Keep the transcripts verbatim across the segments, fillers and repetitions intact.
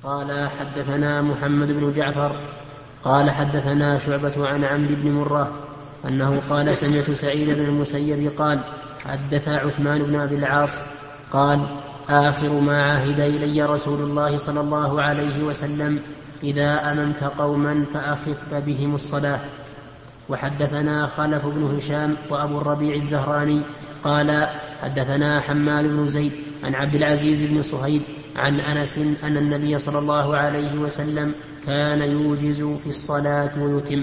قال حدثنا محمد بن جعفر قال حدثنا شعبة عن عمرو بن مرة أنه قال سمعت سعيد بن المسيب قال حدث عثمان بن أبي العاص قال آخر ما عهد إلي رسول الله صلى الله عليه وسلم إذا أممت قوما فأخف بهم الصلاة. وحدثنا خلف بن هشام وأبو الربيع الزهراني قال حدثنا حماد بن زيد عن عبد العزيز بن صهيب عن أنس أن النبي صلى الله عليه وسلم كان يوجز في الصلاة ويتم.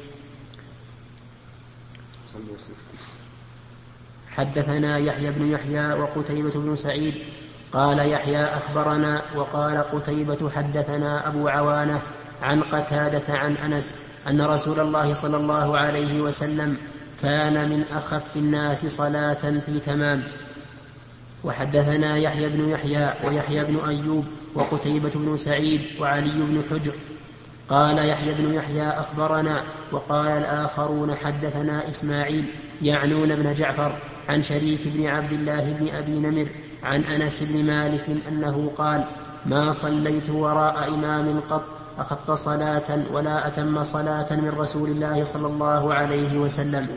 حدثنا يحيى بن يحيى وقتيبة بن سعيد قال يحيى أخبرنا وقال قتيبة حدثنا أبو عوانة عن قتادة عن أنس أن رسول الله صلى الله عليه وسلم كان من أخف الناس صلاة في تمام. وحدثنا يحيى بن يحيى ويحيى بن أيوب وقتيبة بن سعيد وعلي بن حجر قال يحيى بن يحيى أخبرنا وقال الآخرون حدثنا إسماعيل يعنون بن جعفر عن شريك بن عبد الله بن أبي نمر عن أنس بن مالك أنه قال ما صليت وراء إمام قط أخف صلاة ولا أتم صلاة من رسول الله صلى الله عليه وسلم.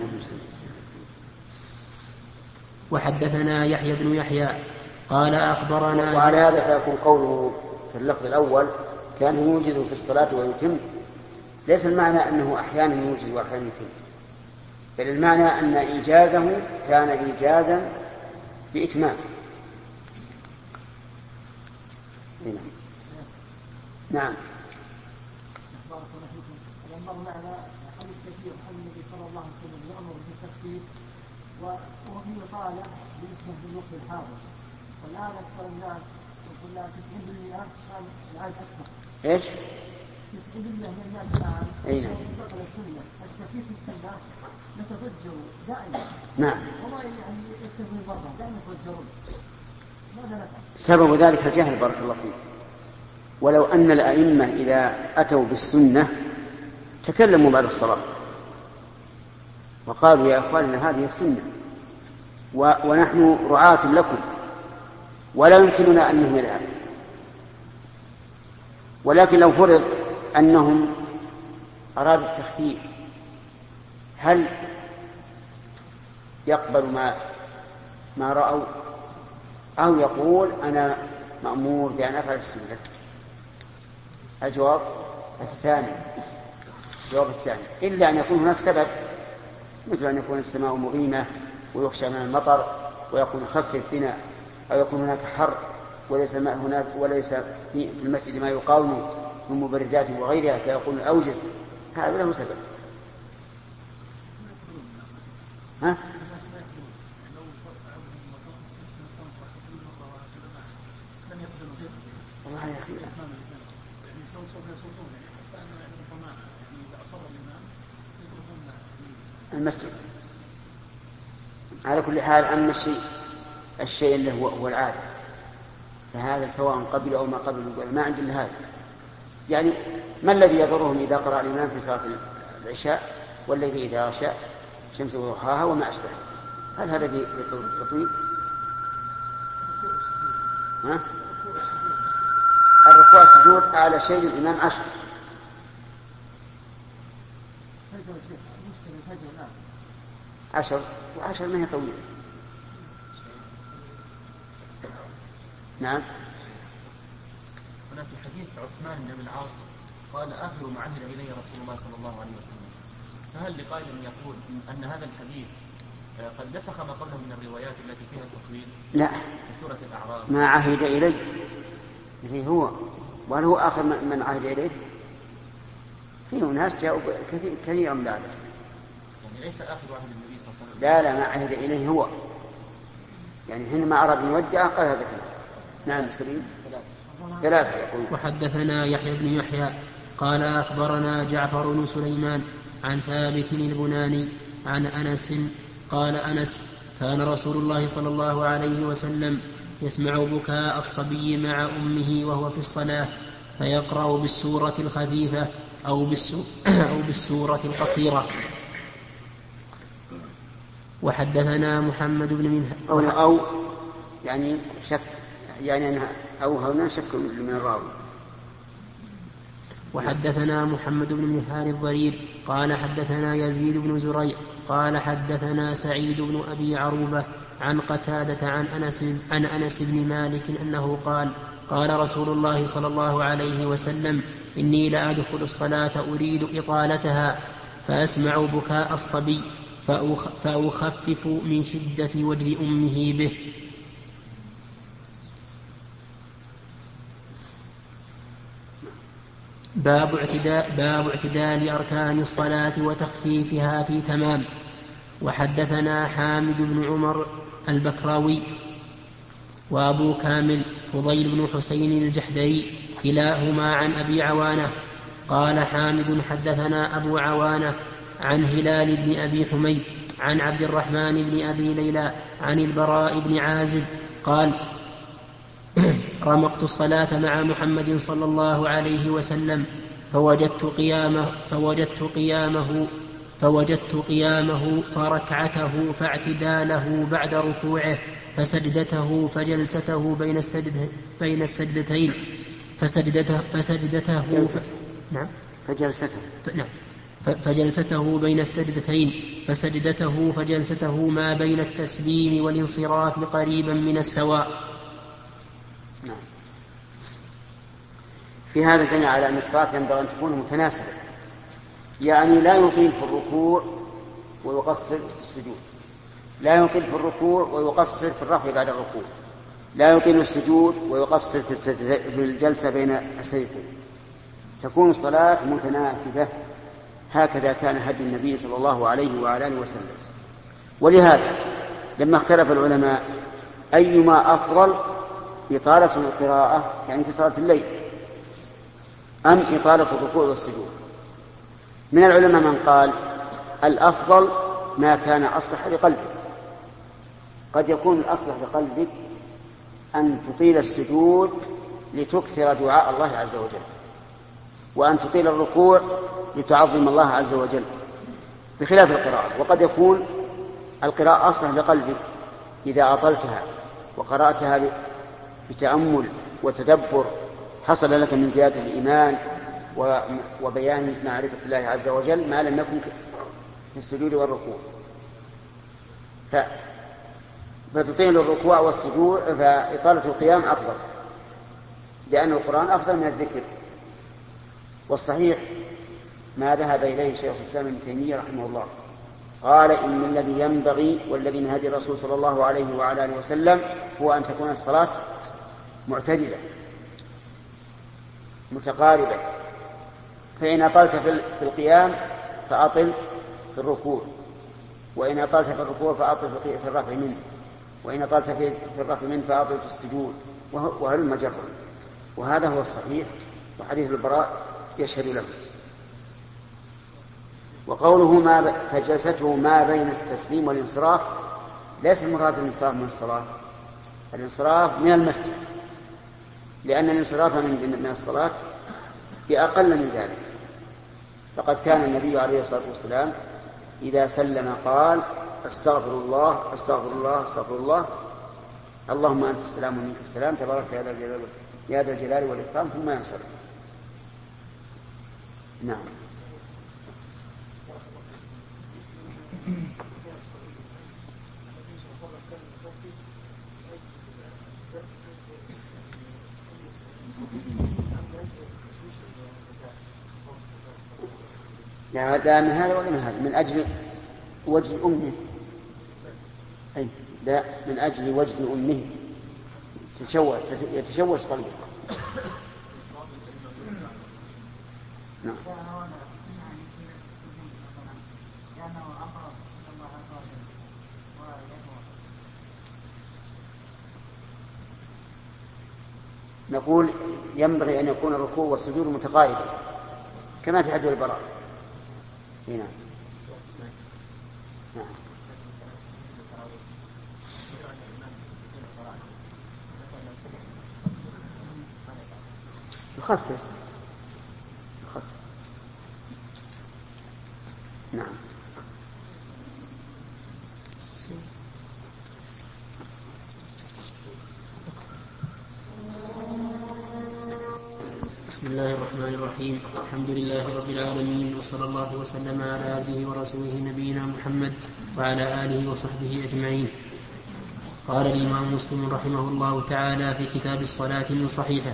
وحدثنا يحيى بن يحيى قال أخبرنا. وعلى هذا فيكون قوله في اللفظ الأول كان يوجز في الصلاة ويتم ليس المعنى أنه أحيانا يوجز وأحيانا يتم، بل المعنى أن إيجازه كان إيجازا بإتمام. نعم. معنا حديث كثير عن النبي صلى الله عليه وسلم يأمر بالتخفيف وفيه قال بالنسبة للوقت الحاضر، والآن أكثر الناس يقول لها تسعين بالمئة كان العاد أكثر. إيش؟ تسعين بالمئة من الناس الآن أين؟ يقول السنة التخفيف مستمر يتضجروا دائما. نعم. والله يعني يكتبون برا دائما يتضجرون. ماذا نفعل؟ سبب ذلك الجهل بارك الله فيك. ولو أن الأئمة إذا أتوا بالسنة تكلموا بعد الصلاة وقالوا يا أخواننا هذه السنة و... ونحن رعاة لكم ولا يمكننا أن نهملها، ولكن لو فرض أنهم أرادوا التخفيف هل يقبل ما ما رأوا أو يقول أنا مأمور بأن أفعل السنة؟ الجواب الثاني الجواب الثاني إلا أن يكون هناك سبب، مثل أن يكون السماء مغيمة ويخشى من المطر ويكون خفف بنا، أو يكون هناك حر وليس هناك وليس في المسجد ما يقاوم من مبردات وغيرها فيكون أوجز، هذا له سبب. ها؟ والله يا أخي المسجد على كل حال. أما الشيء الشيء اللي هو, هو العادة فهذا سواء قبل أو ما قبل ما عند إلا هذا. يعني ما الذي يضرهم إذا قرأ الإمام في صلاة العشاء والذي إذا غشى شمس وضحاها وما أشبه؟ هل هذا للتطويل؟ ها؟ الركوع السجود على شيء الإمام عشر. عشر وعشر ما هي طويلة. نعم. هنا في حديث عثمان بن العاص قال آخر ما عهد إلي رسول الله صلى الله عليه وسلم، فهل لقائل يقول أن هذا الحديث قد نسخ ما قبله من الروايات التي فيها التطويل؟ لا، في سورة الأعراف ما عهد إلي اللي هو وهل هو آخر من عهد إليه؟ فيه ناس جاءوا كثير كثيرا من هذا. يعني ليس آخر عهد النبي صلى الله عليه وسلم. لا لا، ما عهد إليه هو، يعني حينما أراد أن يودع قال هذا كله. نعم سليم. ثلاثة يقول. وحدثنا يحيى بن يحيى قال أخبرنا جعفر بن سليمان عن ثابت البناني عن أنس قال أنس كان رسول الله صلى الله عليه وسلم يسمع بكاء الصبي مع أمه وهو في الصلاة فيقرأ بالسورة الخفيفة أو أو بالسورة القصيرة. وحدثنا محمد بن منه أو, أو يعني شك يعني أنها أو هنا شك من الراوي وحدثنا محمد بن مهار الضرير قال حدثنا يزيد بن زريع قال حدثنا سعيد بن أبي عروبة عن قتادة عن أنس, عن أنس بن مالك أنه قال قال رسول الله صلى الله عليه وسلم إني لأدخل الصلاة أريد إطالتها فأسمع بكاء الصبي فأخفف من شدة وجد أمه به. باب اعتداء, باب اعتدال أركان الصلاة وتخفيفها في تمام. وحدثنا حامد بن عمر البكراوي وأبو كامل فضيل بن حسين الجحدري كلاهما عن أبي عوانة قال حامد حدثنا أبو عوانة عن هلال بن أبي حميد عن عبد الرحمن بن أبي ليلى عن البراء بن عازب قال رمقت الصلاة مع محمد صلى الله عليه وسلم فوجدت قيامه, فوجدت قيامه, فوجدت قيامه فركعته فاعتداله بعد ركوعه فسجدته فجلسته بين, السجد بين السجدتين فسجدته, فسجدته ف... نعم فجلسته ف... نعم فجلسته بين السجدتين فسجدته فجلسته ما بين التسليم والانصراف قريبا من السواء. نعم. في هذا دليل على أن الصلاة ينبغي أن تكون متناسبة، يعني لا يطيل في الركوع ويقصر في السجود، لا يطيل في الركوع ويقصر في الرفع بعد الركوع، لا يطيل السجود ويقصر في الجلسة بين السجدتين، تكون الصلاة متناسبة. هكذا كان هدي النبي صلى الله عليه وعلى آله وسلم. ولهذا لما اختلف العلماء أيما أفضل إطالة القراءة يعني في صلاة الليل أم إطالة الركوع والسجود، من العلماء من قال الأفضل ما كان أصلح لقلبك. قد يكون الأصلح لقلبك أن تطيل السجود لتكثر دعاء الله عز وجل، وأن تطيل الركوع لتعظم الله عز وجل بخلاف القراءة. وقد يكون القراءة أصلح لقلبك إذا أطلتها وقرأتها بتأمل وتدبر حصل لك من زيادة الإيمان وبيان معرفة الله عز وجل ما لم يكن في السجود والركوع. فتطيل الركوع والسجود، فإطالة القيام أفضل لأن القرآن أفضل من الذكر. والصحيح ما ذهب إليه شيخ الإسلام ابن تيمية رحمه الله، قال إن الذي ينبغي والذي من هدي الرسول صلى الله عليه وعلى آله وسلم هو أن تكون الصلاة معتدلة متقاربة، فإن أطلت في القيام فأطل في الركوع، وإن أطلت في الركوع فأطل في الرفع منه، وإن أطلت في الرفع منه فأطل في السجود، وهلم جرا. وهذا هو الصحيح، وحديث البراء يشهد له. وقوله ما فجلسته ما بين التسليم والانصراف ليس المراد الانصراف من الصلاة، الانصراف من المسجد، لأن الانصراف من الصلاة بأقل من ذلك. فقد كان النبي عليه الصلاة والسلام إذا سلم قال استغفر الله استغفر الله استغفر الله اللهم أنت السلام ومنك السلام تبارك يا ذا الجلال والإكرام، ثم ينصرف. نعم. لا من هذا ولا من هذا، من أجل وجه أمه، أي لا من أجل وجه أمه تشوش يتشوش قلبه. نعم. نقول ينبغي أن يكون الركوع والسجود متقاربا كما في حديث البراء. نعم. نعم. يخفف يخفف. نعم. بسم الله الرحمن الرحيم. الحمد لله رب العالمين، وصلى الله وسلم على عبده ورسوله نبينا محمد وعلى آله وصحبه أجمعين. قال الإمام مسلم رحمه الله تعالى في كتاب الصلاة من صحيحه: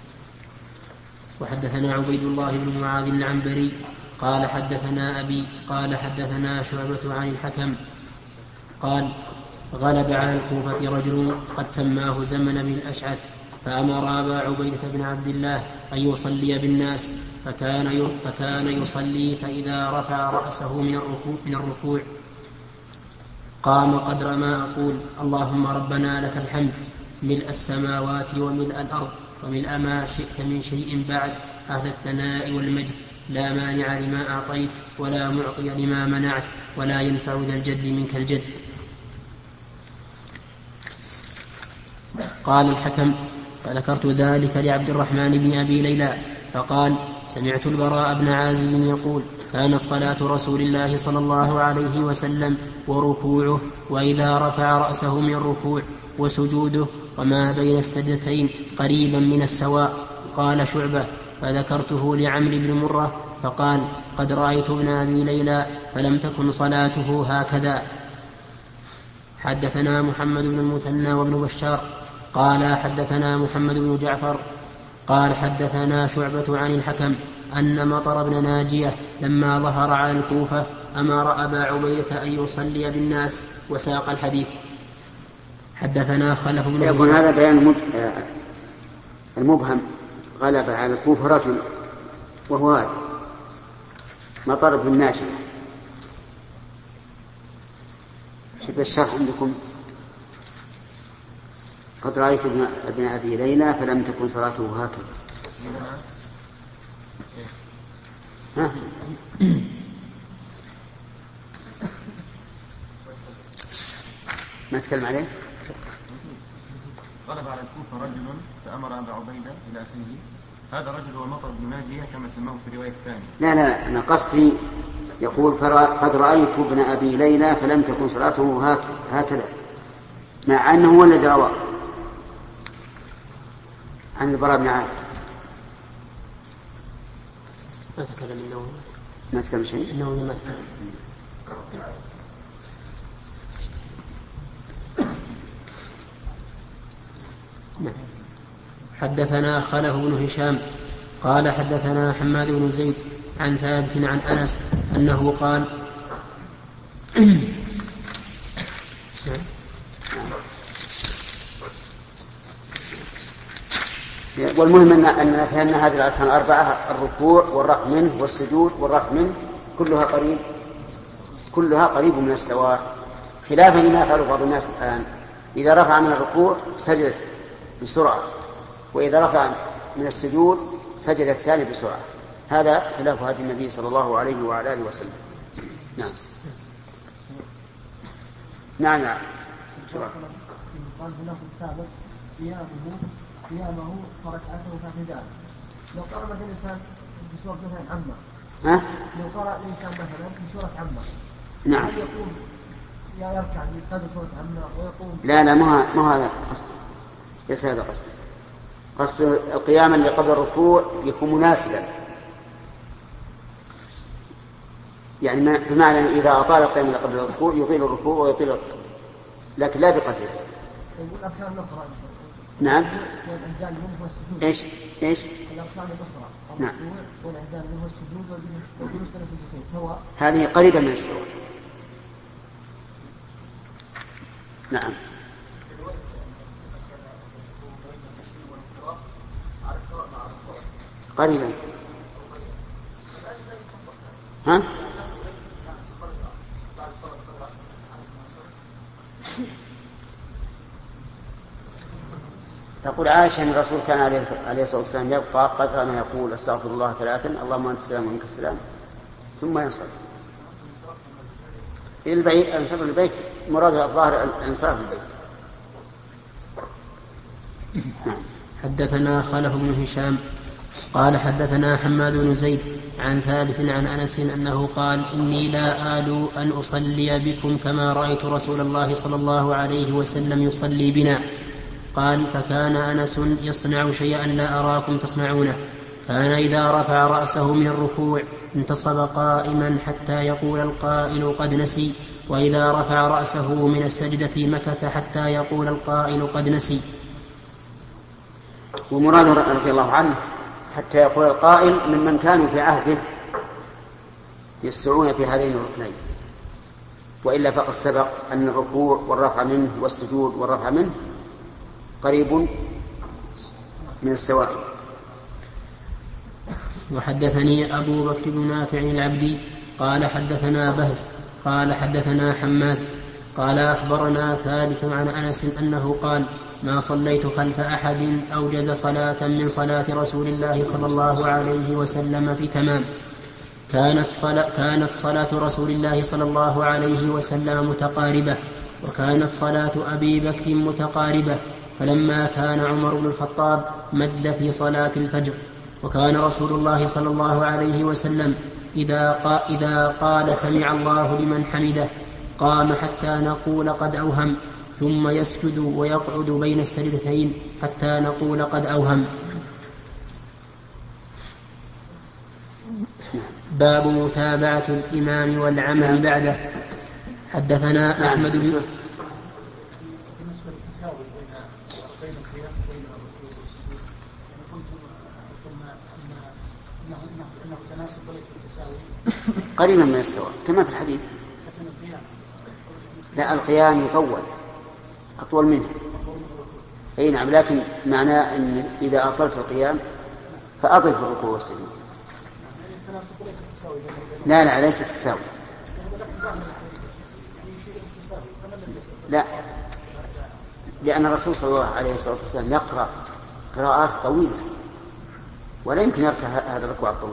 وحدثنا عبيد الله بن معاذ العنبري قال حدثنا أبي قال حدثنا شعبة عن الحكم قال: غلب على الكوفة رجل قد سماه زمن بن الأشعث، فأمر أبا عبيدة بن عبد الله أن يصلي بالناس، فكان فكان يصلي، فإذا رفع رأسه من الركوع, من الركوع قام قدر ما أقول: اللهم ربنا لك الحمد ملء السماوات وملء الأرض وملء ما شئت من شيء بعد، أهل الثناء والمجد، لا مانع لما أعطيت ولا معطي لما منعت ولا ينفع ذا الجد منك الجد. قال الحكم: فذكرت ذلك لعبد الرحمن بن أبي ليلى فقال: سمعت البراء بن عازب يقول: كانت صلاة رسول الله صلى الله عليه وسلم وركوعه وإذا رفع رأسه من الركوع وسجوده وما بين السجدتين قريبا من السواء. قال شعبة: فذكرته لعمرو بن مرة فقال: قد رأيت ابن أبي ليلى فلم تكن صلاته هكذا. حدثنا محمد بن المثنى وابن بشار قال حدثنا محمد بن جعفر قال حدثنا شعبة عن الحكم أن مطر بن ناجية لما ظهر على الكوفة أمر أبا عبيدة أن يصلي بالناس، وساق الحديث. حدثنا خلف بن يكون هذا بيان المبهم: غلب على الكوفة رجل، وهو هذا مطر بن ناجية. شوف الشرح عندكم: قد رأيت ابن أبي ليلى فلم تكن صلاته هكذا. ها؟ ما تكلم عليه؟ غلب على الكوفة رجل فأمر أبا عبيدة إلى آخره. هذا الرجل هو مطر بن ناجية كما سماه في الرواية الثانية. لا لا أنا قصدي يقول: قد رأيت ابن أبي ليلى فلم تكن صلاته هكذا، مع أنه هو الذي روى عن البراء بن عازب. ما تكلم النووي. ما تكلم شيء. النووي ما تكلم. حدثنا خلف بن هشام قال حدثنا حماد بن زيد عن ثابت عن أنس أنه قال: والمهم أن فهمنا هذه الأركان الأربعة: الركوع والرفع منه والسجود والرفع منه، كلها قريب كلها قريب من السواء، خلافا لما يفعل بعض الناس الآن: إذا رفع من الركوع سجد بسرعة، وإذا رفع من السجود سجد الثاني بسرعة. هذا خلاف هدي النبي صلى الله عليه وعلى آله وسلم. نعم نعم نعم قال في اللفظ السابق: قيامه قيامه فركعته فاعتداله. لو قرأ مثلا الإنسان في سورة مثلا عامة، ها؟ لو قرأ الإنسان مثلا في سورة عامة، نعم، هل يقوم يا يركع بقدر سورة عامة ويقوم؟ لا لا ما ما هذا قصد، ليس هذا قصد. قصد القيام اللي قبل الركوع يكون مناسبا، يعني بمعنى إذا أطال القيام اللي قبل الركوع يطيل الركوع ويطيل القيام، لكن لا بقدره. يقول الأركان الأخرى. نعم. والإعدال منه والسجود. إيش إيش؟ الأركان الأخرى. نعم. والإعدال منه والسجود والجلوس بين السجدتين سواء. هذه قريبة من السواء. نعم. قريبا. ها؟ تقول عائشة أن الرسول كان عليه الصلاة والسلام يبقى قدر ما يقول: استغفر الله ثلاثا، اللهم أنت السلام ومنك السلام، ثم ينصرف البيت. انصرف البيت مراد الظاهر انصراف البيت. حدثنا خلف بن هشام قال حدثنا حماد بن زيد عن ثابت عن أنس أنه قال: إني لا آل أن أصلي بكم كما رأيت رسول الله صلى الله عليه وسلم يصلي بنا. قال: فكان أنس يصنع شيئا لا أراكم تصنعونه، كان إذا رفع رأسه من الركوع انتصب قائما حتى يقول القائل قد نسي، وإذا رفع رأسه من السجدة مكث حتى يقول القائل قد نسي. ومراد رضي الله عنه حتى يقول القائل ممن كانوا في عهده يسرعون في هذين الركنين، وإلا فقد سبق أن الركوع والرفع منه والسجود والرفع منه قريب من السواء. وحدثني أبو بكر بن نافع العبدي قال حدثنا بهز قال حدثنا حماد قال أخبرنا ثابت عن أنس أنه قال ما صليت خلف أحد أوجز صلاة من صلاة رسول الله صلى الله عليه وسلم في تمام. كانت صلاة, كانت صلاة رسول الله صلى الله عليه وسلم متقاربة، وكانت صلاة أبي بكر متقاربة، فلما كان عمر بن الخطاب مد في صلاة الفجر. وكان رسول الله صلى الله عليه وسلم إذا قال, إذا قال سمع الله لمن حمده قام حتى نقول قد أوهم، ثم يسجد ويقعد بين السجدتين حتى نقول قد أوهم. باب متابعة الإمام والعمل بعده. حدثنا أحمد بن قريبا من السواء كما في الحديث. لا، القيام يطول أطول منه. أي نعم، لكن معناه أن إذا أطلت القيام فأطل في الركوع والسجود. لا لا ليست تساوي. لا، لأن الرسول صلى الله عليه وسلم يقرأ قراءات طويلة ولا يمكن يركع هذا الركوع الطويل.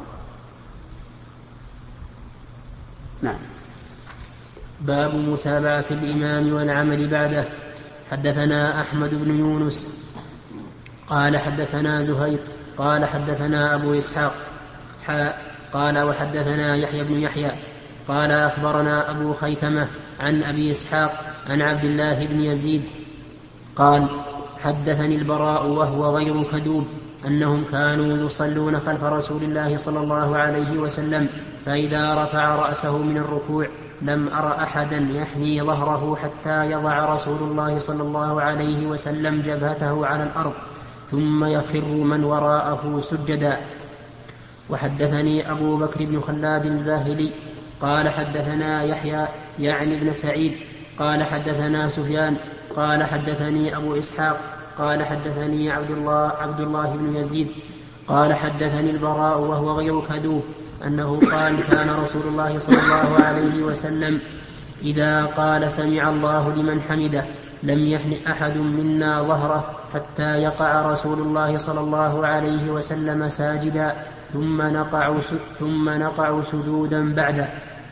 نعم. باب متابعة الإمام والعمل بعده. حدثنا أحمد بن يونس قال حدثنا زهير قال حدثنا أبو إسحاق قال وحدثنا يحيى بن يحيى قال أخبرنا أبو خيثمة عن أبي إسحاق عن عبد الله بن يزيد قال حدثني البراء وهو غير كذوب أنهم كانوا يصلون خلف رسول الله صلى الله عليه وسلم، فإذا رفع رأسه من الركوع لم أر أحدا يحني ظهره حتى يضع رسول الله صلى الله عليه وسلم جبهته على الأرض ثم يخر من وراءه سجدا. وحدثني أبو بكر بن خلاد الباهلي قال حدثنا يحيى يعني ابن سعيد قال حدثنا سفيان قال حدثني أبو إسحاق قال حدثني عبد الله, عبد الله بن يزيد قال حدثني البراء وهو غير كذوب أنه قال كان رسول الله صلى الله عليه وسلم إذا قال سمع الله لمن حمده لم يحن أحد منا ظهره حتى يقع رسول الله صلى الله عليه وسلم ساجدا ثم نقع, ثم نقع سجودا بعده.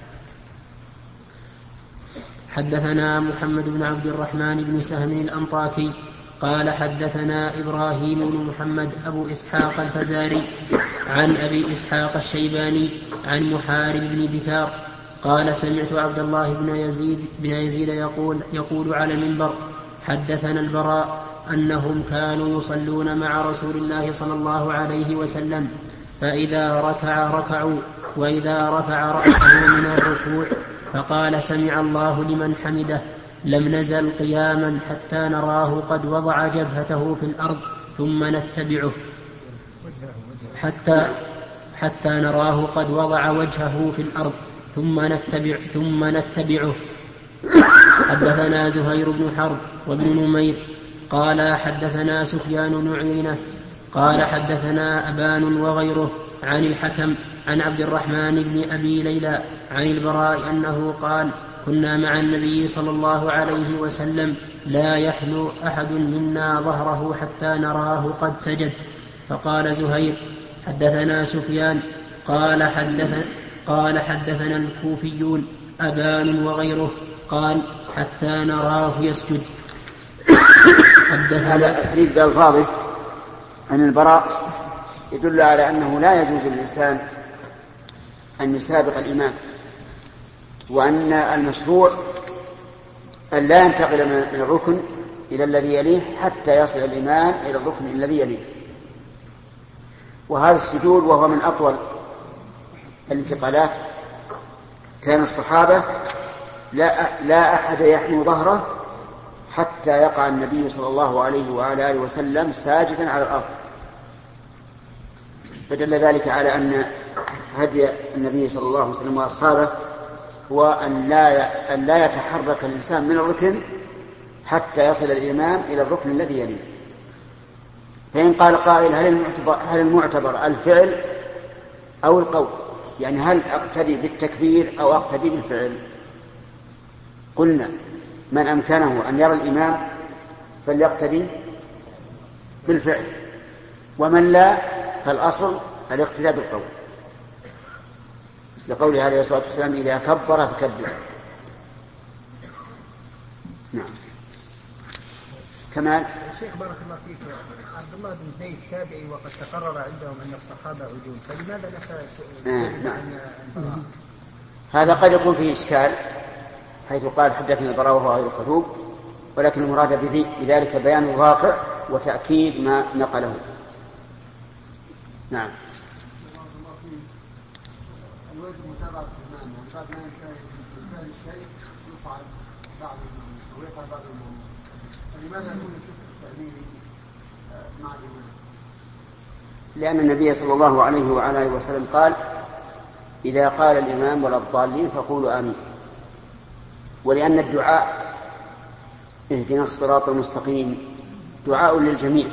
حدثنا محمد بن عبد الرحمن بن سهم الأنطاكي قال حدثنا إبراهيم بن محمد أبو إسحاق الفزاري عن أبي إسحاق الشيباني عن محارب بن دثار قال سمعت عبد الله بن يزيد, بن يزيد يقول, يقول على المنبر حدثنا البراء أنهم كانوا يصلون مع رسول الله صلى الله عليه وسلم فإذا ركع ركعوا وإذا رفع رأسه من الركوع فقال سمع الله لمن حمده لم نزل قياما حتى نراه قد وضع جبهته في الأرض ثم نتبعه حتى, حتى نراه قد وضع وجهه في الأرض ثم نتبع ثم نتبعه. حدثنا زهير بن حرب وابن نمير قال حدثنا سفيان بن عيينة قال حدثنا أبان وغيره عن الحكم عن عبد الرحمن بن أبي ليلى عن البراء أنه قال كنا مع النبي صلى الله عليه وسلم لا يحنو أحد منا ظهره حتى نراه قد سجد. فقال زهير حدثنا سفيان قال حدثنا, قال حدثنا الكوفيون أبان وغيره قال حتى نراه يسجد. هذا الحديث بألفاظه عن البراء يدل على أنه لا يجوز للإنسان أن يسابق الإمام، وأن المشروع أن لا ينتقل من الركن إلى الذي يليه حتى يصل الإمام إلى الركن الذي يليه. وهذا السجود وهو من أطول الانتقالات. كان الصحابة لا, لا أحد يحنو ظهره حتى يقع النبي صلى الله عليه وعلى آله وسلم ساجدا على الأرض، فدل ذلك على أن هدي النبي صلى الله عليه وسلم وأصحابه هو أن لا, أن لا يتحرك الإنسان من الركن حتى يصل الإمام إلى الركن الذي يليه. فإن قال قائل هل المعتبر, هل المعتبر الفعل أو القول؟ يعني هل أقتدي بالتكبير أو أقتدي بالفعل؟ قلنا من أمكنه أن يرى الإمام فليقتدي بالفعل، ومن لا فالأصل الاقتداء بالقول، لقوله عليه الصلاة والسلام إذا كبر فكبر. نعم. كمال. شيخ بارك الله فيك، عبد الله بن زيد تابعي وقد تقرر عندهم أن الصحابة عدول، فلماذا نفى؟ نعم. هذا قد يكون فيه إشكال حيث قال حدثنا البراء وهو غير كذوب، ولكن المراد بذلك بيان الواقع وتأكيد ما نقله. نعم. الواجب متابعة الإمام، وبعد ما ينتهي الشيء يفعل بعض المؤمنين ويفعل بعض المؤمنين، فلماذا يكون الشرك التأميني مع الإمام؟ لأن النبي صلى الله عليه وعلى آله وسلم قال إذا قال الإمام ولا الضالين فقولوا آمين، ولأن الدعاء اهدنا الصراط المستقيم دعاء للجميع،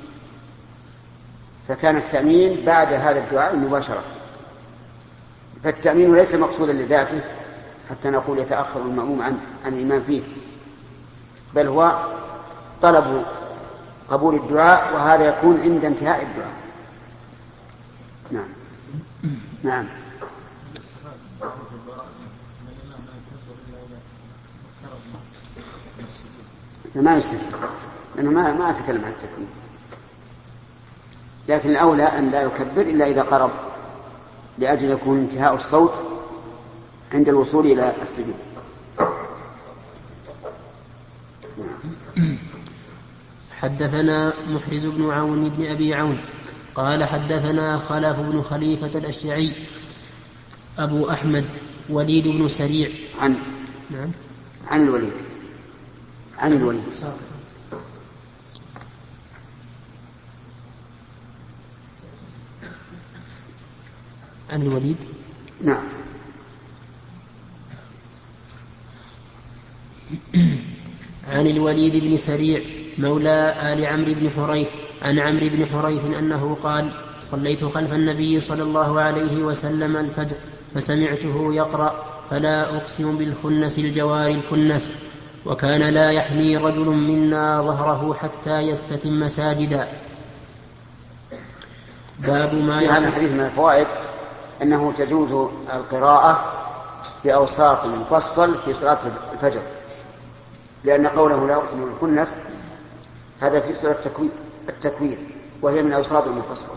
فكان التأمين بعد هذا الدعاء مباشرة. فالتأمين ليس مقصودا لذاته حتى نقول يتأخر المأموم عن, عن الإمام فيه، بل هو طلب قبول الدعاء، وهذا يكون عند انتهاء الدعاء. نعم. نعم. ما يستفيد لأنه ما ما أتكلم عن التكبير، لكن الأولى أن لا يكبر إلا إذا قرب، لأجل يكون انتهاء الصوت عند الوصول إلى السجود. حدثنا محرز بن عون بن أبي عون قال حدثنا خلف بن خليفة الأشجعي أبو أحمد وليد بن سريع عن نعم عن الوليد عن الوليد عن الوليد نعم عن الوليد بن سريع مولى آل عمرو بن حريث عن عمرو بن حريث أنه قال صليت خلف النبي صلى الله عليه وسلم الفجر فسمعته يقرأ فلا أقسم بالخنس الجوار الكنس وكان لا يحمي رجل منا ظهره حتى يستتم ساجدا. باب ما في هذا الحديث من الفوائد أنه تجوز القراءة بأوساط مفصل في صلاة الفجر، لأن قوله لا أقسم بالخنس هذا في صلاة التكوير وهي من أوساط المفصل.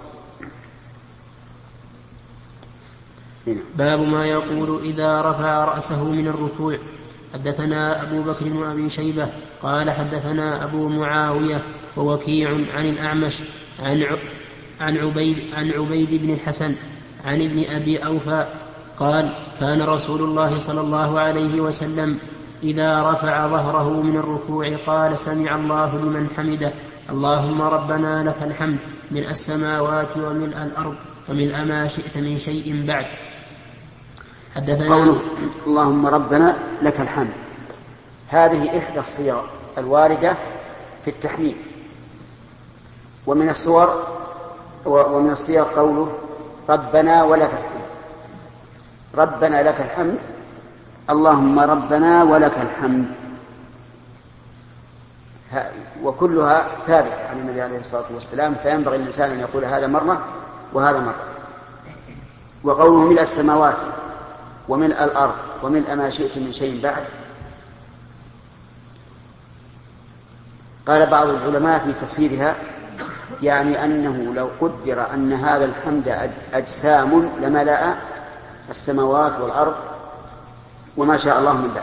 باب ما يقول إذا رفع رأسه من الركوع. حدثنا أبو بكر بن أبي شيبة قال حدثنا أبو معاوية ووكيع عن الأعمش عن عن عبيد عن عبيد بن الحسن عن ابن أبي أوفى قال كان رسول الله صلى الله عليه وسلم إذا رفع ظهره من الركوع قال سمع الله لمن حمده اللهم ربنا لك الحمد ملء السماوات وملء الأرض وملء ما شئت من شيء بعد. حدثنا قوله اللهم ربنا لك الحمد هذه إحدى الصيغ الواردة في التحميد، ومن الصور ومن الصيغ قوله ربنا ولك الحمد. ربنا لك الحمد اللهم ربنا ولك الحمد، وكلها ثابتة عن النبي عليه الصلاة والسلام، فينبغي الإنسان أن يقول هذا مرة وهذا مرة. وقوله ملء السماوات وملء الأرض وملء ما شئت من شيء بعد، قال بعض العلماء في تفسيرها يعني أنه لو قدر أن هذا الحمد أجسام لملأ السماوات والأرض وما شاء الله من بعد.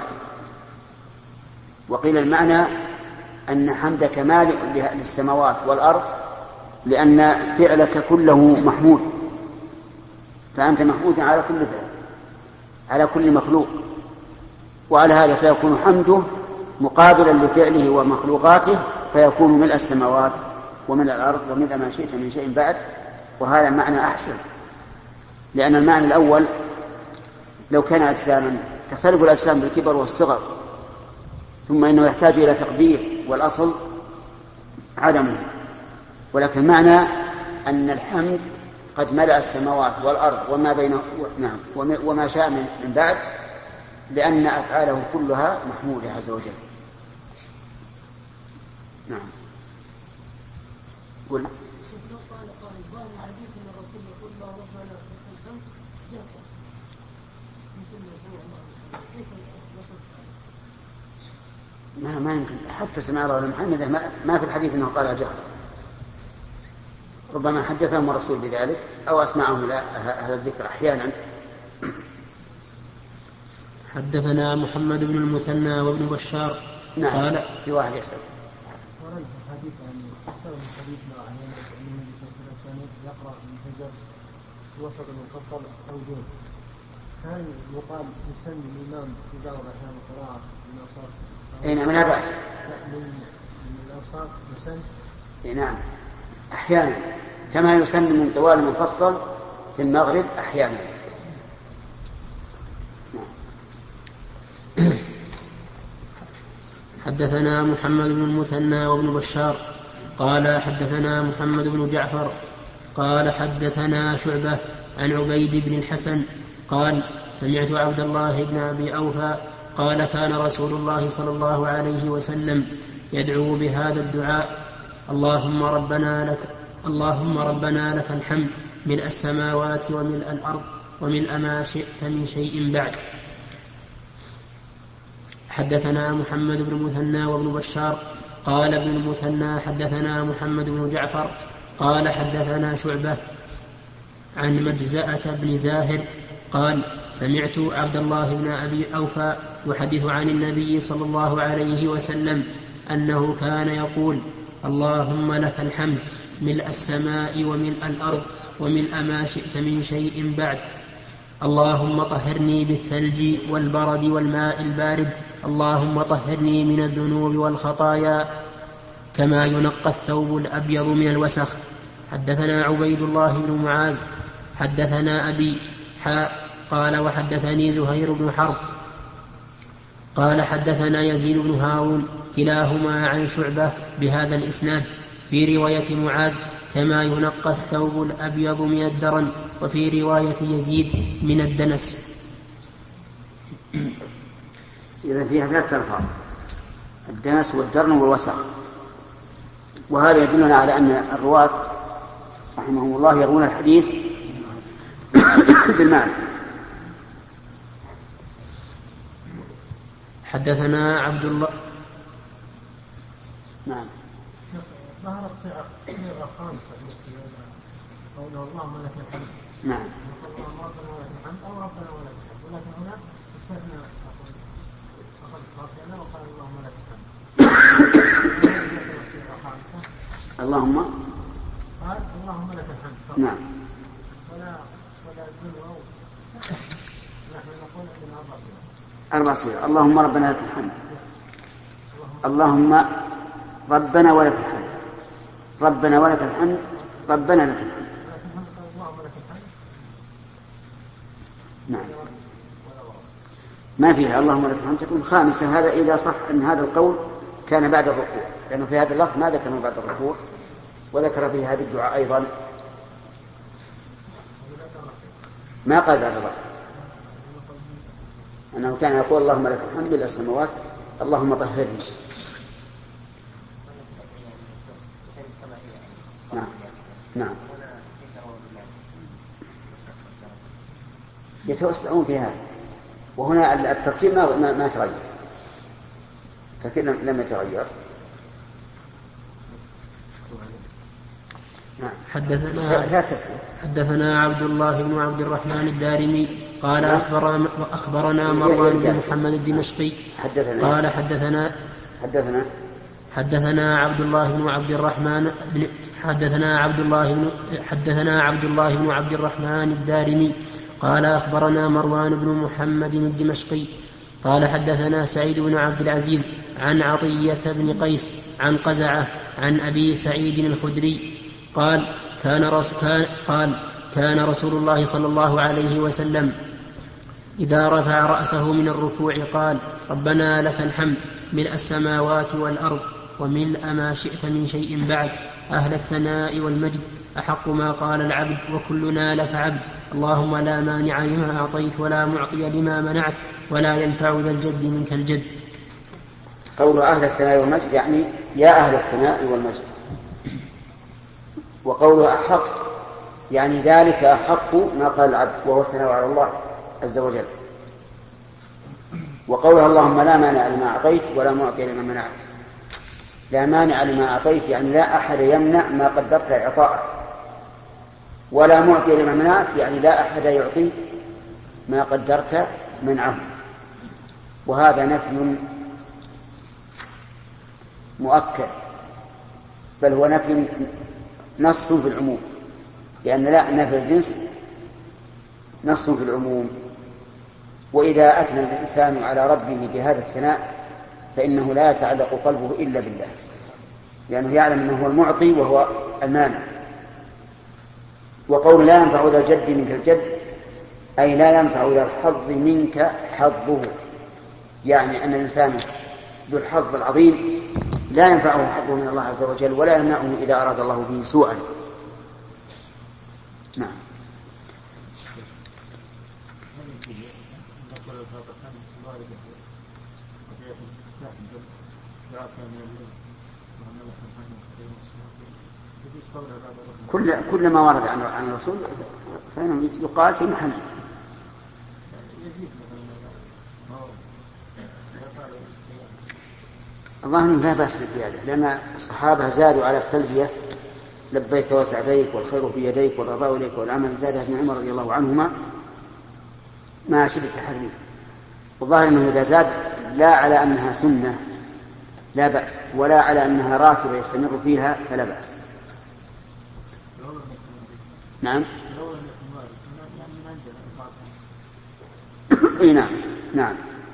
وقيل المعنى أن حمد كمال للسماوات والأرض لأن فعلك كله محمود، فأنت محمود على كل فعل، على كل مخلوق، وعلى هذا فيكون حمده مقابلا لفعله ومخلوقاته، فيكون ملء السماوات وملء الأرض وملء ما شئت من شيء بعد. وهذا معنى أحسن، لأن المعنى الأول لو كان أجساما تختلف الأجسام بالكبر والصغر، ثم إنه يحتاج إلى تقدير، والأصل عدمه. ولكن معنى أن الحمد قد ملأ السماوات والأرض وما بينه نعم وما شاء من بعد، لأن أفعاله كلها محمودة عز وجل. نعم. قل. ما ما يمكن حتى سمع الله محمد ما, ما في الحديث انه قال جهرا، ربما حدثهم الرسول بذلك او اسمعهم هذا الذكر احيانا. حدثنا محمد بن المثنى وابن بشار. نعم. قال في واحد يسأل ورد في الحديث أن أكثر من حديث ما أن النبي صلى الله عليه وسلم يقرأ من فجر وسط المفصل أو دون، هل يقال يسمي الإمام في بعض أحيان القراءة من أوساط؟ اي نعم لا بأس. من من الأوساط يسمى. اي نعم أحيانا، كما يسمى من طوال المفصل في المغرب أحيانا. حدثنا محمد بن المثنى وابن بشار قال حدثنا محمد بن جعفر قال حدثنا شعبة عن عبيد بن الحسن قال سمعت عبد الله بن أبي أوفى قال كان رسول الله صلى الله عليه وسلم يدعو بهذا الدعاء: اللهم ربنا لك اللهم ربنا لك الحمد ملء السماوات وملء الأرض وملء ما شئت من شيء بعد. حدثنا محمد بن المثنى وابن بشار قال ابن المثنى حدثنا محمد بن جعفر قال حدثنا شعبة عن مجزأة بن زاهر قال سمعت عبد الله بن أبي أوفى يحدث عن النبي صلى الله عليه وسلم أنه كان يقول: اللهم لك الحمد ملء السماء وملء الأرض وملء ما شئت من شيء بعد. اللهم طهرني بالثلج والبرد والماء البارد. اللهم طهرني من الذنوب والخطايا كما ينقى الثوب الأبيض من الوسخ. حدثنا عبيد الله بن معاذ حدثنا أبي حاء قال وحدثني زهير بن حرب قال حدثنا يزيد بن هارون كلاهما عن شعبة بهذا الإسناد في رواية معاذ كما ينقى الثوب الأبيض من الدرن، وفي رواية يزيد من الدنس. إذا فيها ثلاث ألفاظ: الدنس والدرن والوسخ. وهذا يدلنا على أن الرواة رحمهم الله يروون الحديث بالمعنى. حدثنا عبد الله. نعم. ظهرت صيغة خامسة قوله اللهم لك الحمد. نعم. اللهم ربنا ولك الحمد أو ربنا ولك الحمد، ولكن هنا استثنى أخذ ربنا وقال اللهم لك الحمد. صيغة خامسة. اللهم قال اللهم لك الحمد فقط. نعم. ولا ولا الدنيا نحن نقول عندنا أربع صيغ. أربع صيغ: اللهم ربنا لك الحمد، اللهم ربنا ولك الحمد، ربنا ولك الحمد، ربنا لك الحمد. نعم. ما فيها اللهم لك الحمد تكون خامسة. هذا إذا صح أن هذا القول كان بعد الركوع، لأنه في هذا اللفظ ما ذكره بعد الركوع، وذكر في هذه الدعاء أيضا ما قال بعد الركوع أنه كان يقول اللهم لك الحمد ملء السماوات اللهم طهرني. نعم. نعم. يتوسعون في هذا، وهنا الترتيب ما ما, ما تغير، الترتيب لم يتغير. نعم. حدثنا حدثنا عبد الله بن عبد الرحمن الدارمي قال أخبرنا أخبرنا مروان بن محمد الدمشقي حدثنا قال حدثنا حدثنا حدثنا عبد الله بن عبد الرحمن بن حدثنا عبد الله بن حدثنا عبد الله بن عبد الرحمن الدارمي قال أخبرنا مروان بن محمد الدمشقي قال حدثنا سعيد بن عبد العزيز عن عطية بن قيس عن قزعة عن أبي سعيد الخدري قال كان, رس كان, قال كان رسول الله صلى الله عليه وسلم إذا رفع رأسه من الركوع قال ربنا لك الحمد ملء السماوات والأرض وملء ما شئت من شيء بعد أهل الثناء والمجد أحق ما قال العبد وكلنا لك عبد اللهم لا مانع لما أعطيت ولا معطي لما منعت ولا ينفع ذا الجد منك الجد. قول أهل الثناء والمجد يعني يا أهل الثناء والمجد. وقوله أحق يعني ذلك أحق ما قال العبد وهو الثناء على الله عز وجل. وقوله اللهم لا مانع لما أعطيت ولا معطي لما منعت. لا مانع لما أعطيت يعني لا أحد يمنع ما قدرت إعطاءه، ولا معطي لما منعت يعني لا أحد يعطي ما قدرت منعه. وهذا نفي مؤكد، بل هو نفي نص في العموم، لأن لا نفي الجنس نص في العموم. وإذا أثنى الإنسان على ربه بهذا الثناء فإنه لا يتعلق قلبه إلا بالله، لأنه يعلم أنه هو المعطي وهو المانع. وقول لا ينفع ذا الجد منك الجد أي لا ينفع ذا الحظ منك حظه، يعني أن الإنسان ذو الحظ العظيم لا ينفعه حظه من الله عز وجل ولا يمنعه إذا أراد الله به سوءا. نعم. كل كل ما ورد عن عن الرسول فإنه يقال في محل. الظاهر لا بأس بالزيادة، لأن الصحابة زادوا على التلبية لبيك وسعديك والخير في يديك والرضا إليك والعمل، زادها ابن عمر رضي الله عنهما مع شدة التحريم. والظاهر أنه إذا زاد لا على أنها سنة لا بأس، ولا على أنها راتبة يستمر فيها فلا بأس. نعم. اي نعم نعم.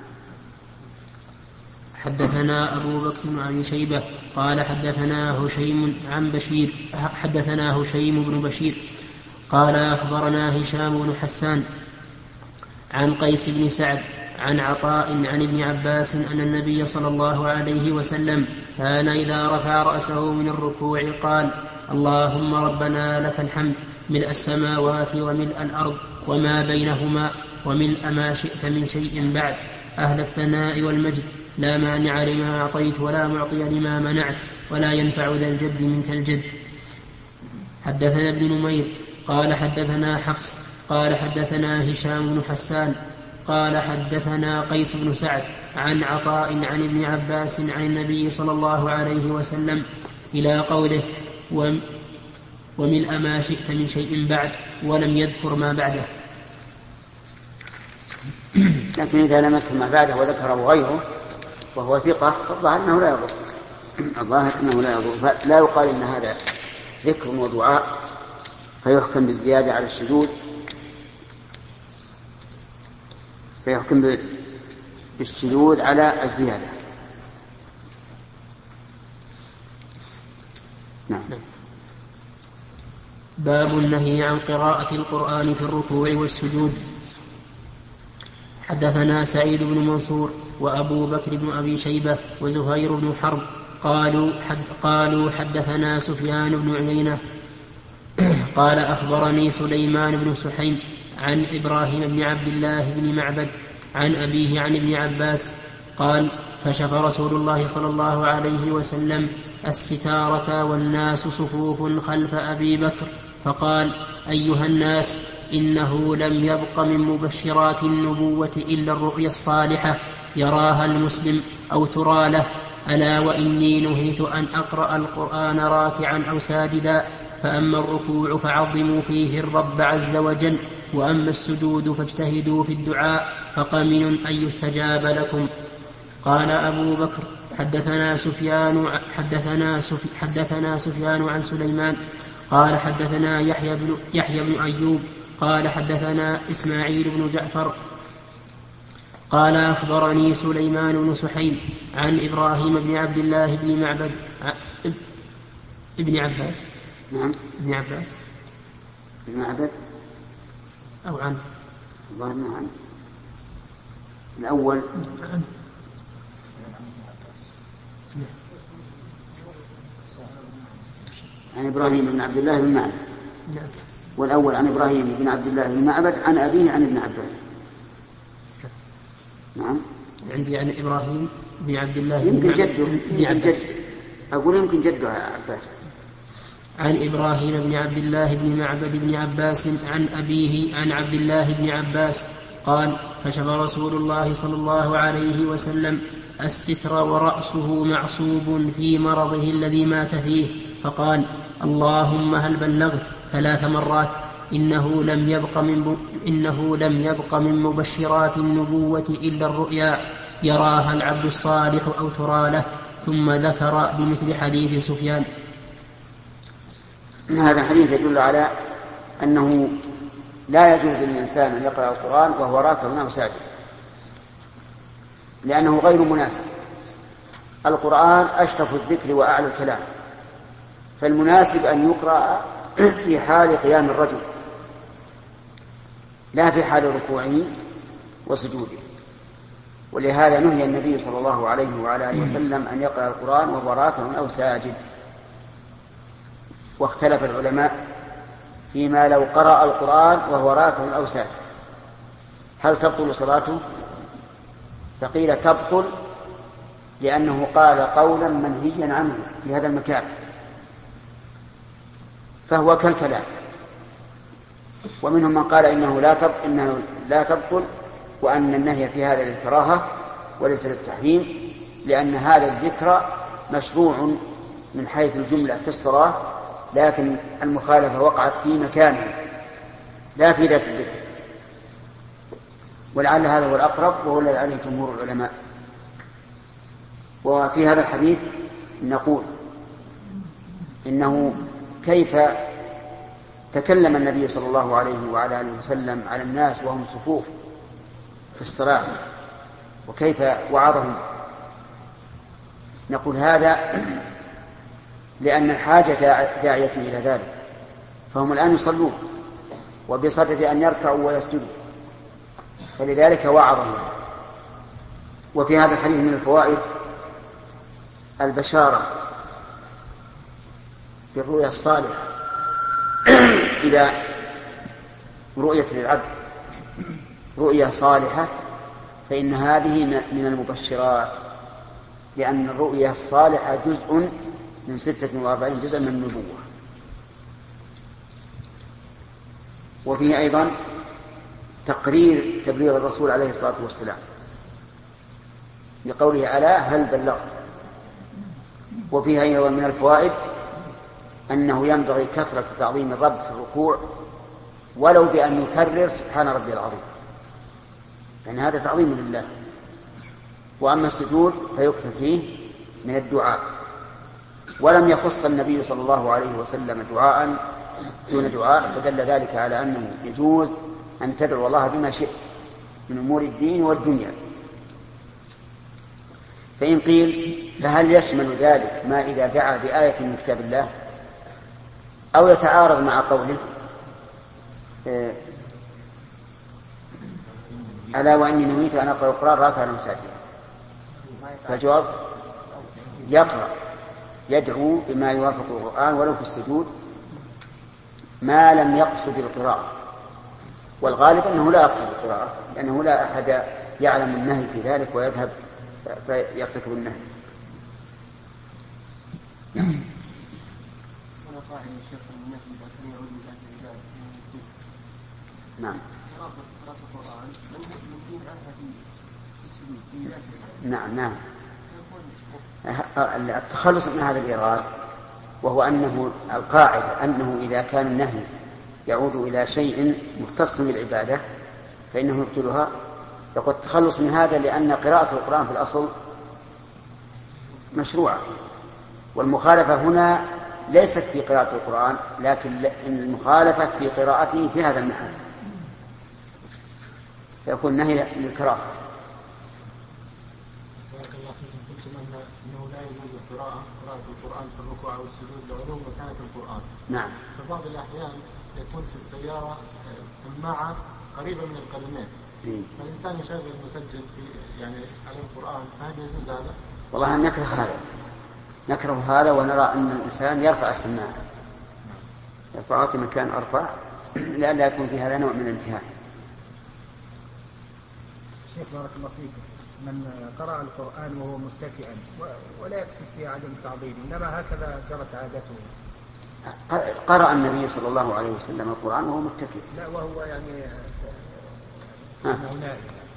حدثنا أبو بكر بن أبي شيبة قال حدثنا هشيم عن بشير حدثنا هشيم بن بشير قال أخبرنا هشام بن حسان عن قيس بن سعد عن عطاء عن ابن عباس أن النبي صلى الله عليه وسلم كان إذا رفع رأسه من الركوع قال اللهم ربنا لك الحمد ملء السماوات وملء الأرض وما بينهما وملء ما شئت من شيء بعد أهل الثناء والمجد لا مانع لما أعطيت ولا معطي لما منعت ولا ينفع ذا الجد منك الجد. حدثنا ابن نمير قال حدثنا حفص قال حدثنا هشام بن حسان قال حدثنا قيس بن سعد عن عطاء عن ابن عباس عن النبي صلى الله عليه وسلم إلى قوله وملء ما شئت من شيء بعد ولم يذكر ما بعده. لكن إذا لم يذكر ما بعده وذكره غيره وهو ثقة فالظاهر أنه لا يضر. الظاهر أنه لا يضر، لا يقال إن هذا ذكر ودعاء فيحكم بالزيادة على الشذوذ، فيحكم بالشذوذ على الزيادة. نعم. باب النهي عن قراءة القرآن في الركوع والسجود. حدثنا سعيد بن منصور وأبو بكر بن أبي شيبة وزهير بن حرب قالوا, حد قالوا حدثنا سفيان بن عيينة قال أخبرني سليمان بن سحيم عن إبراهيم بن عبد الله بن معبد عن أبيه عن ابن عباس قال كشف رسول الله صلى الله عليه وسلم الستارة والناس صفوف خلف أبي بكر فقال أيها الناس إنه لم يبق من مبشرات النبوة إلا الرؤيا الصالحة يراها المسلم أو ترى له، ألا وإني نهيت أن أقرأ القرآن راكعا أو ساجدا، فأما الركوع فعظموا فيه الرب عز وجل، وأما السجود فاجتهدوا في الدعاء فقمن أن يستجاب لكم. قال أبو بكر حدثنا سفيان حدثنا سفي حدثنا سفيان عن سليمان قال حدثنا يحيى بن يحيى بن أيوب قال حدثنا إسماعيل بن جعفر قال أخبرني سليمان بن سحيم عن إبراهيم بن عبد الله بن معبد ابن عباس. نعم ابن عباس بن معبد أو عن الله بن عن الأول عن عن إبراهيم بن عبد الله بن معبد، والأول عن إبراهيم بن عبد الله بن معبد عن أبيه عن ابن عباس. نعم عندي عن إبراهيم بن عبد الله يمكن جده بن عباس. أقول يمكن جده عباس. عن إبراهيم بن عبد الله بن معبد بن عباس عن أبيه عن عبد الله بن عباس قال كشف رسول الله صلى الله عليه وسلم الستر ورأسه معصوب في مرضه الذي مات فيه فقال اللهم هل بلغت ثلاث مرات إنه لم يبق من, إنه لم يبق من مبشرات النبوة إلا الرؤيا يراها العبد الصالح أو ترى له. ثم ذكر بمثل حديث سفيان. هذا الحديث يدل على أنه لا يجوز للإنسان أن يقرأ القرآن وهو راكع أو ساجد، لأنه غير مناسب. القرآن أشرف الذكر وأعلى الكلام، فالمناسب أن يقرأ في حال قيام الرجل لا في حال ركوعه وسجوده. ولهذا نهي النبي صلى الله عليه وعلى آله وسلم أن يقرأ القرآن وهو راكع أو ساجد. واختلف العلماء فيما لو قرأ القرآن وهو راكع أو ساجد هل تبطل صلاته؟ فقيل تبطل لأنه قال قولا منهيا عنه في هذا المكان فهو كالكلام. ومنهم من قال إنه لا تبطل, إنه لا تبطل وأن النهي في هذا للكراهة وليس للتحريم، لأن هذا الذكر مشروع من حيث الجملة في الصلاة، لكن المخالفة وقعت في مكانه لا في ذات الذكر. ولعل هذا هو الأقرب وهو الذي عليه جمهور العلماء. وفي هذا الحديث نقول إنه كيف تكلم النبي صلى الله عليه وعلى آله وسلم على الناس وهم صفوف في الصلاة وكيف وعظهم. نقول هذا لأن الحاجة داعية إلى ذلك، فهم الآن يصلون وبصدد أن يركعوا ويسجدوا، فلذلك وعظهم. وفي هذا الحديث من الفوائد البشارة بالرؤيا الصالحة إذا رؤية للعبد رؤيا صالحة فإن هذه من المبشرات، لأن الرؤيا الصالحة جزء من ستة وأربعين جزءا من النبوة. وفيه أيضا تقرير تبليغ الرسول عليه الصلاة والسلام لقوله ألا هل بلغت. وفيها أيضا من الفوائد أنه ينبغي كثرة تعظيم الرب في الركوع ولو بأن يكرر سبحان ربي العظيم، لأن يعني هذا تعظيم لله. وأما السجود فيكثر فيه من الدعاء، ولم يخص النبي صلى الله عليه وسلم دعاء دون دعاء، فدل ذلك على أنه يجوز أن تدعو الله بما شئت من أمور الدين والدنيا. فإن قيل فهل يشمل ذلك ما إذا دعا بآية من كتاب الله أو يتعارض مع قوله آه ألا وإني نويت أن أقرأ القرآن راكعا أو ساجدا؟ فالجواب يقرأ يدعو بما يوافق القرآن ولو في السجود ما لم يقصد القراءة، والغالب أنه لا يقصد القراءة لأنه لا أحد يعلم النهي في ذلك ويذهب فيرتكب النهي. نعم نعم نعم التخلص من هذا الإيراد وهو أنه القاعدة أنه إذا كان النهي يعود إلى شيء مختص بالعبادة فإنه يبطلها. يقول التخلص من هذا لأن قراءة القرآن في الأصل مشروعة. والمخالفة هنا ليست في قراءة القرآن، لكن المخالفة في قراءته في هذا المحل، فيكون نهي للكراهة. بارك الله فيكم. قلتم أنه لا يجوز القراءة قراءة القرآن في الركوع أو السجود لعلو مكانة القرآن. نعم. في بعض الأحيان يكون في السيارة سماعة قريبة من القدمين، فالإنسان يشغل مسجل في يعني على القرآن، فهل يجوز هذا؟ والله نكره هذا، نكره هذا، ونرى أن الإنسان يرفع السماعة، يرفعها في مكان أرفع لئلا يكون في هذا نوع من الامتهان. شيخ بارك الله فيكم، من قرأ القرآن وهو متكئا ولا يقصد في عدم التعظيم، إنما هكذا جرت عادته. قرأ النبي صلى الله عليه وسلم القرآن وهو متكئ. لا، وهو يعني يعني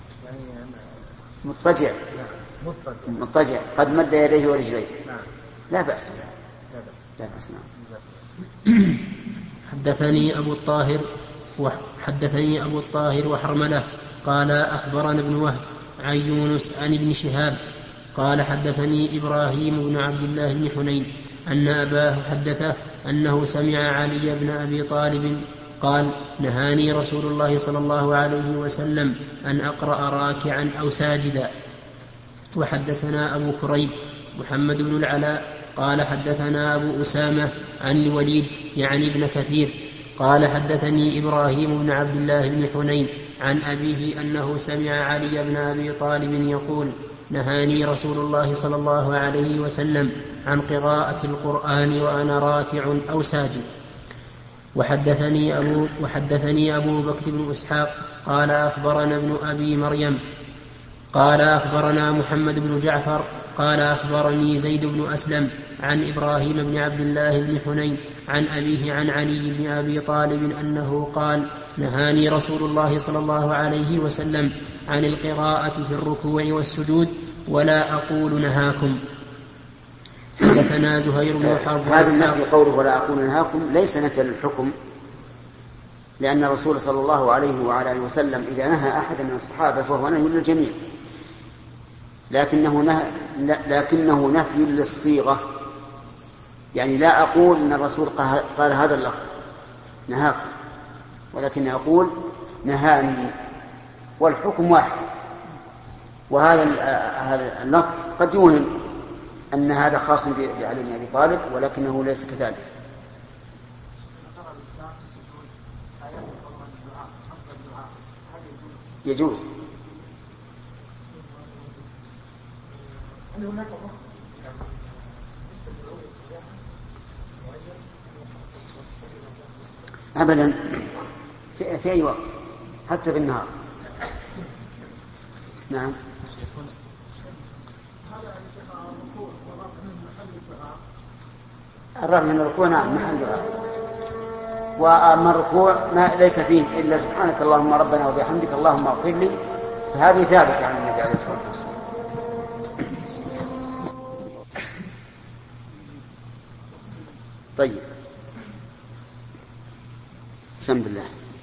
مضطجع. مضطجع مضطجع قد مد يديه ورجليه. نعم. لا بأس لا لا بأس. نعم. حدثني أبو الطاهر وحدثني أبو الطاهر وحرملة قال أخبرنا ابن وهب عن يونس عن ابن شهاب قال حدثني إبراهيم بن عبد الله بن حنين أن أباه حدثه أنه سمع علي بن أبي طالب قال نهاني رسول الله صلى الله عليه وسلم أن أقرأ راكعا أو ساجدا. وحدثنا أبو كريب محمد بن العلاء قال حدثنا أبو أسامة عن الوليد يعني ابن كثير قال حدثني إبراهيم بن عبد الله بن حنين عن أبيه أنه سمع علي بن أبي طالب يقول نهاني رسول الله صلى الله عليه وسلم عن قراءة القرآن وأنا راكع أو ساجد. وحدثني أبو, وحدثني أبو بكر بن إسحاق قال أخبرنا ابن أبي مريم قال أخبرنا محمد بن جعفر قال أخبرني زيد بن أسلم عن إبراهيم بن عبد الله بن حنين عن أبيه عن علي بن أبي طالب أنه قال نهاني رسول الله صلى الله عليه وسلم عن القراءة في الركوع والسجود ولا أقول نهاكم. حدثنا زهير بن حرب. هذا النفي قوله ولا أقول نهاكم ليس نفي للحكم، لأن الرسول صلى الله عليه وعلى آله وسلم إذا نهى أحد من الصحابة فهو نهي للجميع، لكنه نهي, لكنه نفي للصيغة، يعني لا أقول أن الرسول قال هذا اللفظ نهاكم، ولكن أقول نهاني، والحكم واحد. وهذا هذا اللفظ قد يوهم أن هذا خاص بعلي بن أبي طالب، ولكنه ليس كذلك. يجوز. أبدا في, في أي وقت حتى في النهار. نعم. الرغم من الركوع نعم محل دعاء، وأما الركوع ما ليس فيه إلا سبحانك اللهم ربنا وبحمدك اللهم اغفر لي، فهذه ثابتة عن النبي عليه الصلاة والسلام. طيب بسم الله.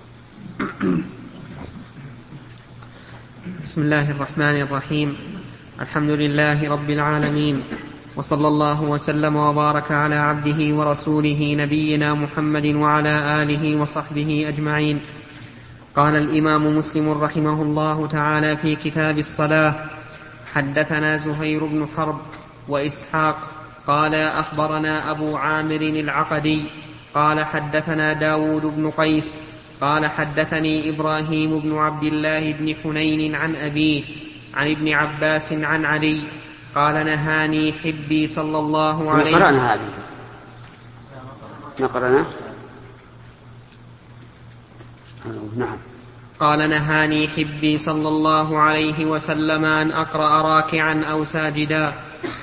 بسم الله الرحمن الرحيم. الحمد لله رب العالمين، وصلى الله وسلم وبارك على عبده ورسوله نبينا محمد وعلى آله وصحبه أجمعين. قال الإمام مسلم رحمه الله تعالى في كتاب الصلاة: حدثنا زهير بن حرب وإسحاق قال أخبرنا أبو عامر العقدي قال حدثنا داود بن قيس قال حدثني إبراهيم بن عبد الله بن حنين عن أبيه عن ابن عباس عن علي قال نهاني حبي صلى الله عليه وسلم. قرأنا هذه نقرأنا نعم. قال نهاني حبي صلى الله عليه وسلم أن أقرأ راكعا أو ساجدا.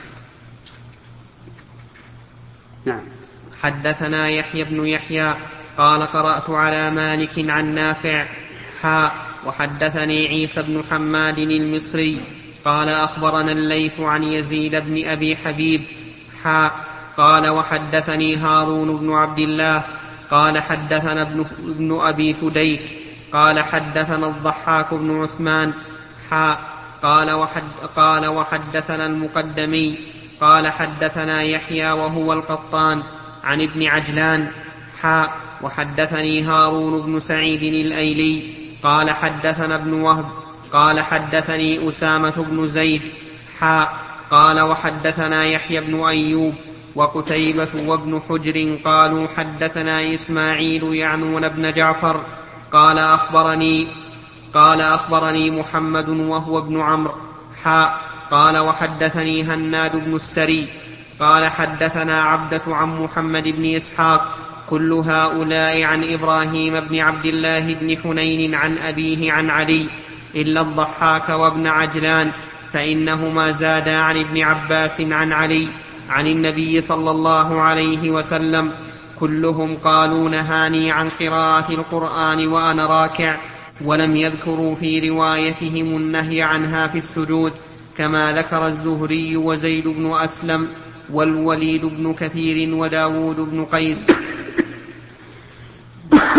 نعم. حدثنا يحيى بن يحيى قال قرأت على مالك عن نافع حاء وحدثني عيسى بن حماد المصري قال أخبرنا الليث عن يزيد بن أبي حبيب حاء قال وحدثني هارون بن عبد الله قال حدثنا ابن, ابن أبي فديك قال حدثنا الضحاك بن عثمان حاء قال, وحد قال وحدثنا المقدمي قال حدثنا يحيى وهو القطان عن ابن عجلان حاء وحدثني هارون بن سعيد الأيلي قال حدثنا ابن وهب قال حدثني أسامة بن زيد حاء قال وحدثنا يحيى بن أيوب وقتيبة وابن حجر قالوا حدثنا إسماعيل يعنون ابن جعفر قال أخبرني قال أخبرني محمد وهو ابن عمرو حاء قال وحدثني هناد بن السري قال حدثنا عبدة عن محمد بن إسحاق كل هؤلاء عن إبراهيم بن عبد الله بن حنين عن أبيه عن علي إلا الضحاك وابن عجلان فإنهما زادا عن ابن عباس عن علي عن النبي صلى الله عليه وسلم كلهم قالوا نهاني عن قراءة القرآن وأنا راكع ولم يذكروا في روايتهم النهي عنها في السجود كما ذكر الزهري وزيد بن أسلم والوليد بن كثير وداود بن قيس.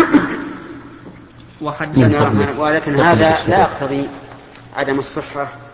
ولكن هذا لا يقتضي عدم الصحة